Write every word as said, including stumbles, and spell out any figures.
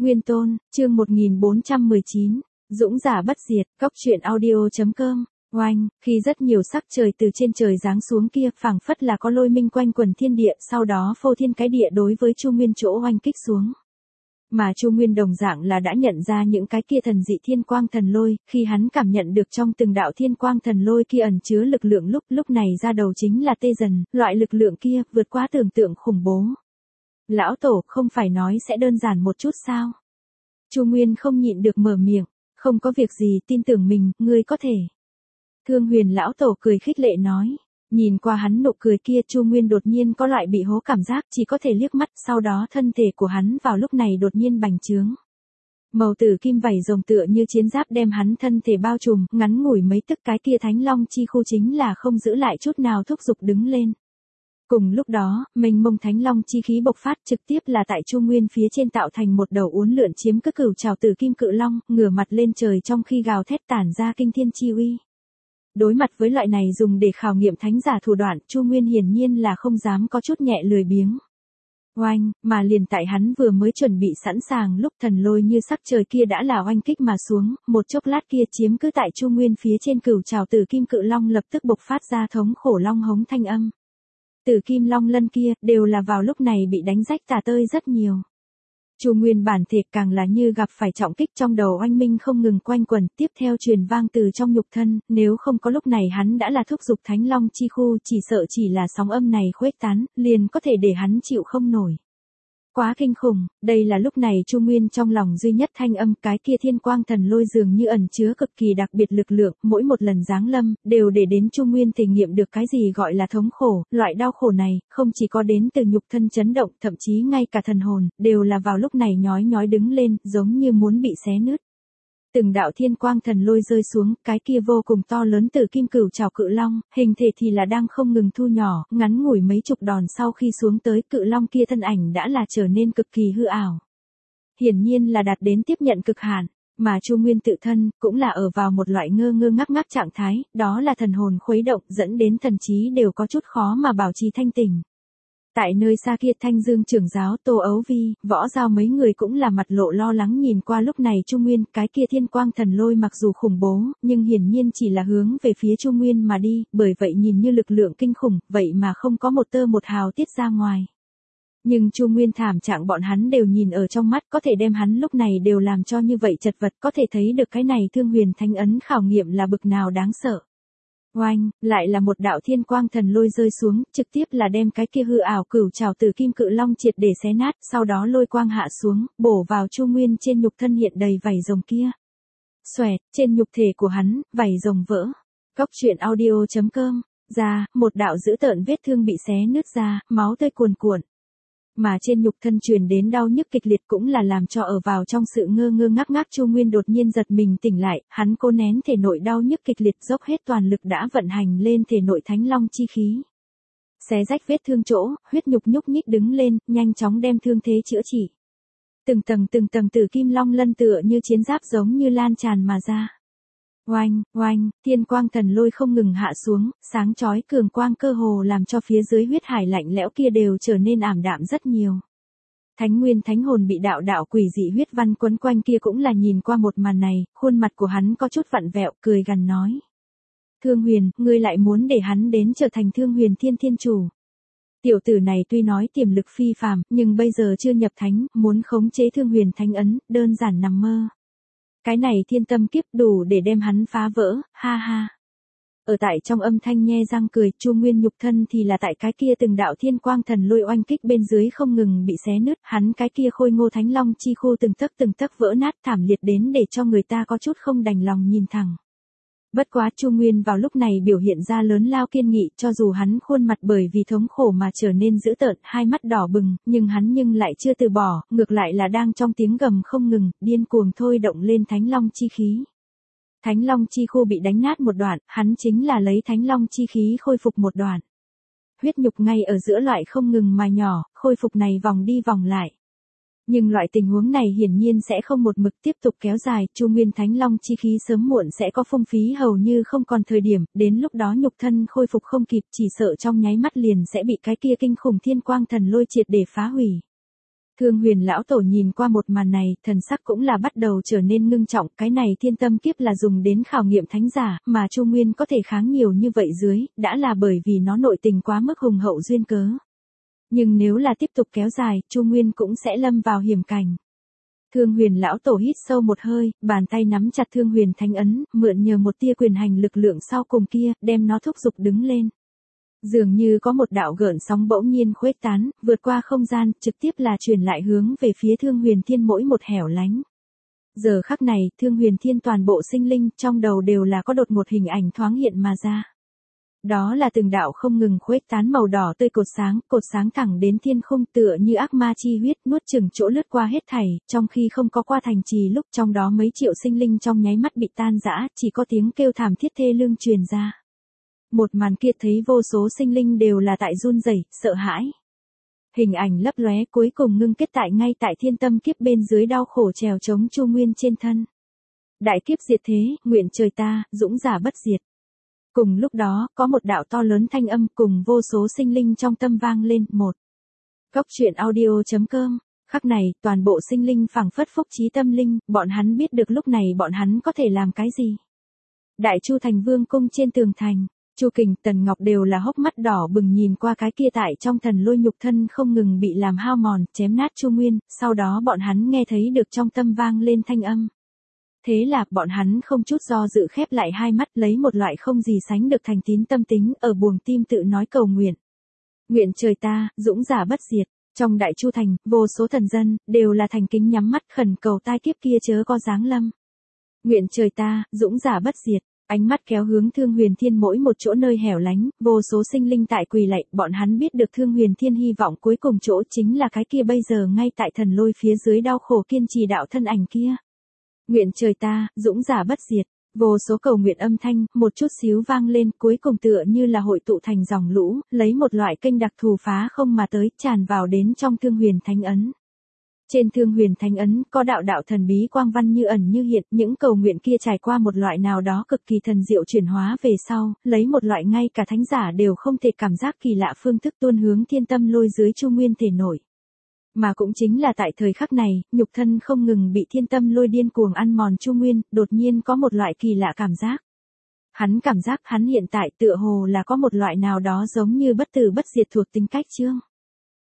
Nguyên Tôn, chương một nghìn bốn trăm mười chín, Dũng giả bất diệt, Cốc truyện audio.com. Oanh, khi rất nhiều sắc trời từ trên trời giáng xuống kia, phảng phất là có lôi minh quanh quần thiên địa, sau đó phô thiên cái địa đối với Chu Nguyên chỗ oanh kích xuống. Mà Chu Nguyên đồng dạng là đã nhận ra những cái kia thần dị thiên quang thần lôi, khi hắn cảm nhận được trong từng đạo thiên quang thần lôi kia ẩn chứa lực lượng lúc, lúc này ra đầu chính là tê dần, loại lực lượng kia vượt quá tưởng tượng khủng bố. Lão Tổ không phải nói sẽ đơn giản một chút sao? Chu Nguyên không nhịn được mở miệng, không có việc gì, tin tưởng mình, ngươi có thể. Thương Huyền Lão Tổ cười khích lệ nói, nhìn qua hắn nụ cười kia Chu Nguyên đột nhiên có loại bị hố cảm giác chỉ có thể liếc mắt, sau đó thân thể của hắn vào lúc này đột nhiên bành trướng. Màu tử kim vảy rồng tựa như chiến giáp đem hắn thân thể bao trùm, ngắn ngủi mấy tức cái kia thánh long chi khu chính là không giữ lại chút nào thúc giục đứng lên. Cùng lúc đó, mênh mông thánh long chi khí bộc phát trực tiếp là tại Chu Nguyên phía trên tạo thành một đầu uốn lượn chiếm cứ cửu trảo tử kim cự long, ngửa mặt lên trời trong khi gào thét tản ra kinh thiên chi uy. Đối mặt với loại này dùng để khảo nghiệm thánh giả thủ đoạn, Chu Nguyên hiển nhiên là không dám có chút nhẹ lười biếng. Oanh, mà liền tại hắn vừa mới chuẩn bị sẵn sàng lúc thần lôi như sắc trời kia đã là oanh kích mà xuống, một chốc lát kia chiếm cứ tại Chu Nguyên phía trên cửu trảo tử kim cự long lập tức bộc phát ra thống khổ long hống thanh âm. Tử kim long lân kia, đều là vào lúc này bị đánh rách tả tơi rất nhiều. Chu Nguyên bản thể càng là như gặp phải trọng kích trong đầu oanh minh không ngừng quanh quẩn, tiếp theo truyền vang từ trong nhục thân, nếu không có lúc này hắn đã là thúc giục thánh long chi khu, chỉ sợ chỉ là sóng âm này khuếch tán, liền có thể để hắn chịu không nổi. Quá kinh khủng, đây là lúc này Chu Nguyên trong lòng duy nhất thanh âm, cái kia thiên quang thần lôi dường như ẩn chứa cực kỳ đặc biệt lực lượng, mỗi một lần giáng lâm, đều để đến Chu Nguyên thể nghiệm được cái gì gọi là thống khổ, loại đau khổ này, không chỉ có đến từ nhục thân chấn động, thậm chí ngay cả thần hồn, đều là vào lúc này nhói nhói đứng lên, giống như muốn bị xé nứt. Từng đạo thiên quang thần lôi rơi xuống, cái kia vô cùng to lớn tử kim cửu trảo cự long, hình thể thì là đang không ngừng thu nhỏ, ngắn ngủi mấy chục đòn sau khi xuống tới cự long kia thân ảnh đã là trở nên cực kỳ hư ảo. Hiển nhiên là đạt đến tiếp nhận cực hạn, mà Chu Nguyên tự thân cũng là ở vào một loại ngơ ngơ ngác ngác trạng thái, đó là thần hồn khuấy động dẫn đến thần trí đều có chút khó mà bảo trì thanh tỉnh. Tại nơi xa kia Thanh Dương trưởng giáo Tô Ấu Vi, Võ Giao mấy người cũng là mặt lộ lo lắng nhìn qua lúc này Chu Nguyên, cái kia thiên quang thần lôi mặc dù khủng bố, nhưng hiển nhiên chỉ là hướng về phía Chu Nguyên mà đi, bởi vậy nhìn như lực lượng kinh khủng, vậy mà không có một tơ một hào tiết ra ngoài. Nhưng Chu Nguyên thảm trạng bọn hắn đều nhìn ở trong mắt, có thể đem hắn lúc này đều làm cho như vậy chật vật, có thể thấy được cái này Thương Huyền Thánh ấn khảo nghiệm là bực nào đáng sợ. Oanh, lại là một đạo thiên quang thần lôi rơi xuống, trực tiếp là đem cái kia hư ảo cửu trảo tử kim cự long triệt để xé nát, sau đó lôi quang hạ xuống, bổ vào Chu Nguyên trên nhục thân hiện đầy vảy rồng kia. Xoẹt, trên nhục thể của hắn, vảy rồng vỡ. Cốc truyện audio.com, ra, một đạo dữ tợn vết thương bị xé nứt ra, máu tươi cuồn cuộn. Mà trên nhục thân truyền đến đau nhức kịch liệt cũng là làm cho ở vào trong sự ngơ ngơ ngác ngác Chu Nguyên đột nhiên giật mình tỉnh lại, hắn cố nén thể nội đau nhức kịch liệt dốc hết toàn lực đã vận hành lên thể nội thánh long chi khí. Xé rách vết thương chỗ, huyết nhục nhúc nhích đứng lên, nhanh chóng đem thương thế chữa trị. Từng tầng từng tầng tử kim long lân tựa như chiến giáp giống như lan tràn mà ra. Oanh, oanh, thiên quang thần lôi không ngừng hạ xuống, sáng chói cường quang cơ hồ làm cho phía dưới huyết hải lạnh lẽo kia đều trở nên ảm đạm rất nhiều. Thánh nguyên thánh hồn bị đạo đạo quỷ dị huyết văn quấn quanh kia cũng là nhìn qua một màn này, khuôn mặt của hắn có chút vặn vẹo, cười gằn nói. Thương Huyền, ngươi lại muốn để hắn đến trở thành Thương Huyền Thiên Thiên Chủ. Tiểu tử này tuy nói tiềm lực phi phàm, nhưng bây giờ chưa nhập thánh, muốn khống chế Thương Huyền Thánh ấn, đơn giản nằm mơ. Cái này thiên tâm kiếp đủ để đem hắn phá vỡ, ha ha. Ở tại trong âm thanh nhe răng cười, Chu Nguyên nhục thân thì là tại cái kia từng đạo thiên quang thần lôi oanh kích bên dưới không ngừng bị xé nứt, hắn cái kia khôi ngô thánh long chi khu từng tấc từng tấc vỡ nát thảm liệt đến để cho người ta có chút không đành lòng nhìn thẳng. Bất quá Chu Nguyên vào lúc này biểu hiện ra lớn lao kiên nghị, cho dù hắn khuôn mặt bởi vì thống khổ mà trở nên dữ tợn, hai mắt đỏ bừng, nhưng hắn nhưng lại chưa từ bỏ, ngược lại là đang trong tiếng gầm không ngừng, điên cuồng thôi động lên thánh long chi khí. Thánh long chi khu bị đánh nát một đoạn, hắn chính là lấy thánh long chi khí khôi phục một đoạn. Huyết nhục ngay ở giữa loại không ngừng mà nhỏ, khôi phục này vòng đi vòng lại. Nhưng loại tình huống này hiển nhiên sẽ không một mực tiếp tục kéo dài, Chu Nguyên Thánh Long chi khí sớm muộn sẽ có phung phí hầu như không còn thời điểm, đến lúc đó nhục thân khôi phục không kịp, chỉ sợ trong nháy mắt liền sẽ bị cái kia kinh khủng thiên quang thần lôi triệt để phá hủy. Thương Huyền lão tổ nhìn qua một màn này, thần sắc cũng là bắt đầu trở nên ngưng trọng, cái này thiên tâm kiếp là dùng đến khảo nghiệm thánh giả, mà Chu Nguyên có thể kháng nhiều như vậy dưới, đã là bởi vì nó nội tình quá mức hùng hậu duyên cớ. Nhưng nếu là tiếp tục kéo dài, Chu Nguyên cũng sẽ lâm vào hiểm cảnh. Thương Huyền lão tổ hít sâu một hơi, bàn tay nắm chặt Thương Huyền thánh ấn, mượn nhờ một tia quyền hành lực lượng sau cùng kia, đem nó thúc giục đứng lên. Dường như có một đạo gợn sóng bỗng nhiên khuếch tán, vượt qua không gian, trực tiếp là truyền lại hướng về phía Thương Huyền Thiên mỗi một hẻo lánh. Giờ khắc này, Thương Huyền Thiên toàn bộ sinh linh, trong đầu đều là có đột một hình ảnh thoáng hiện mà ra. Đó là từng đạo không ngừng khuếch tán màu đỏ tươi cột sáng, cột sáng thẳng đến thiên khung tựa như ác ma chi huyết nuốt chửng chỗ lướt qua hết thảy, trong khi không có qua thành trì lúc trong đó mấy triệu sinh linh trong nháy mắt bị tan rã, chỉ có tiếng kêu thảm thiết thê lương truyền ra. Một màn kia thấy vô số sinh linh đều là tại run rẩy, sợ hãi. Hình ảnh lấp lóe cuối cùng ngưng kết tại ngay tại thiên tâm kiếp bên dưới đau khổ trèo chống Chu Nguyên trên thân. Đại kiếp diệt thế, nguyện trời ta, dũng giả bất diệt. Cùng lúc đó, có một đạo to lớn thanh âm cùng vô số sinh linh trong tâm vang lên, một. Cốc truyện audio chấm com, khắc này, toàn bộ sinh linh phảng phất phúc trí tâm linh, bọn hắn biết được lúc này bọn hắn có thể làm cái gì. Đại Chu Thành Vương cung trên tường thành, Chu Kình, Tần Ngọc đều là hốc mắt đỏ bừng nhìn qua cái kia tại trong thần lôi nhục thân không ngừng bị làm hao mòn, chém nát Chu Nguyên, sau đó bọn hắn nghe thấy được trong tâm vang lên thanh âm. Thế là, bọn hắn không chút do dự khép lại hai mắt lấy một loại không gì sánh được thành tín tâm tính ở buồng tim tự nói cầu nguyện. Nguyện trời ta, dũng giả bất diệt, trong Đại Chu Thành, vô số thần dân, đều là thành kính nhắm mắt khẩn cầu tai kiếp kia chớ có giáng lâm. Nguyện trời ta, dũng giả bất diệt. Ánh mắt kéo hướng Thương Huyền Thiên mỗi một chỗ nơi hẻo lánh, vô số sinh linh tại quỳ lạy, bọn hắn biết được Thương Huyền Thiên hy vọng cuối cùng chỗ chính là cái kia bây giờ ngay tại thần lôi phía dưới đau khổ kiên trì đạo thân ảnh kia. Nguyện trời ta, dũng giả bất diệt, vô số cầu nguyện âm thanh, một chút xíu vang lên, cuối cùng tựa như là hội tụ thành dòng lũ, lấy một loại kênh đặc thù phá không mà tới, tràn vào đến trong Thương Huyền Thánh ấn. Trên Thương Huyền Thánh ấn, có đạo đạo thần bí quang văn như ẩn như hiện, những cầu nguyện kia trải qua một loại nào đó cực kỳ thần diệu chuyển hóa về sau, lấy một loại ngay cả thánh giả đều không thể cảm giác kỳ lạ phương thức tuôn hướng thiên tâm lôi dưới Chu Nguyên thể nổi. Mà cũng chính là tại thời khắc này, nhục thân không ngừng bị thiên tâm lôi điên cuồng ăn mòn Chu Nguyên, đột nhiên có một loại kỳ lạ cảm giác. Hắn cảm giác hắn hiện tại tựa hồ là có một loại nào đó giống như bất tử bất diệt thuộc tính cách chương.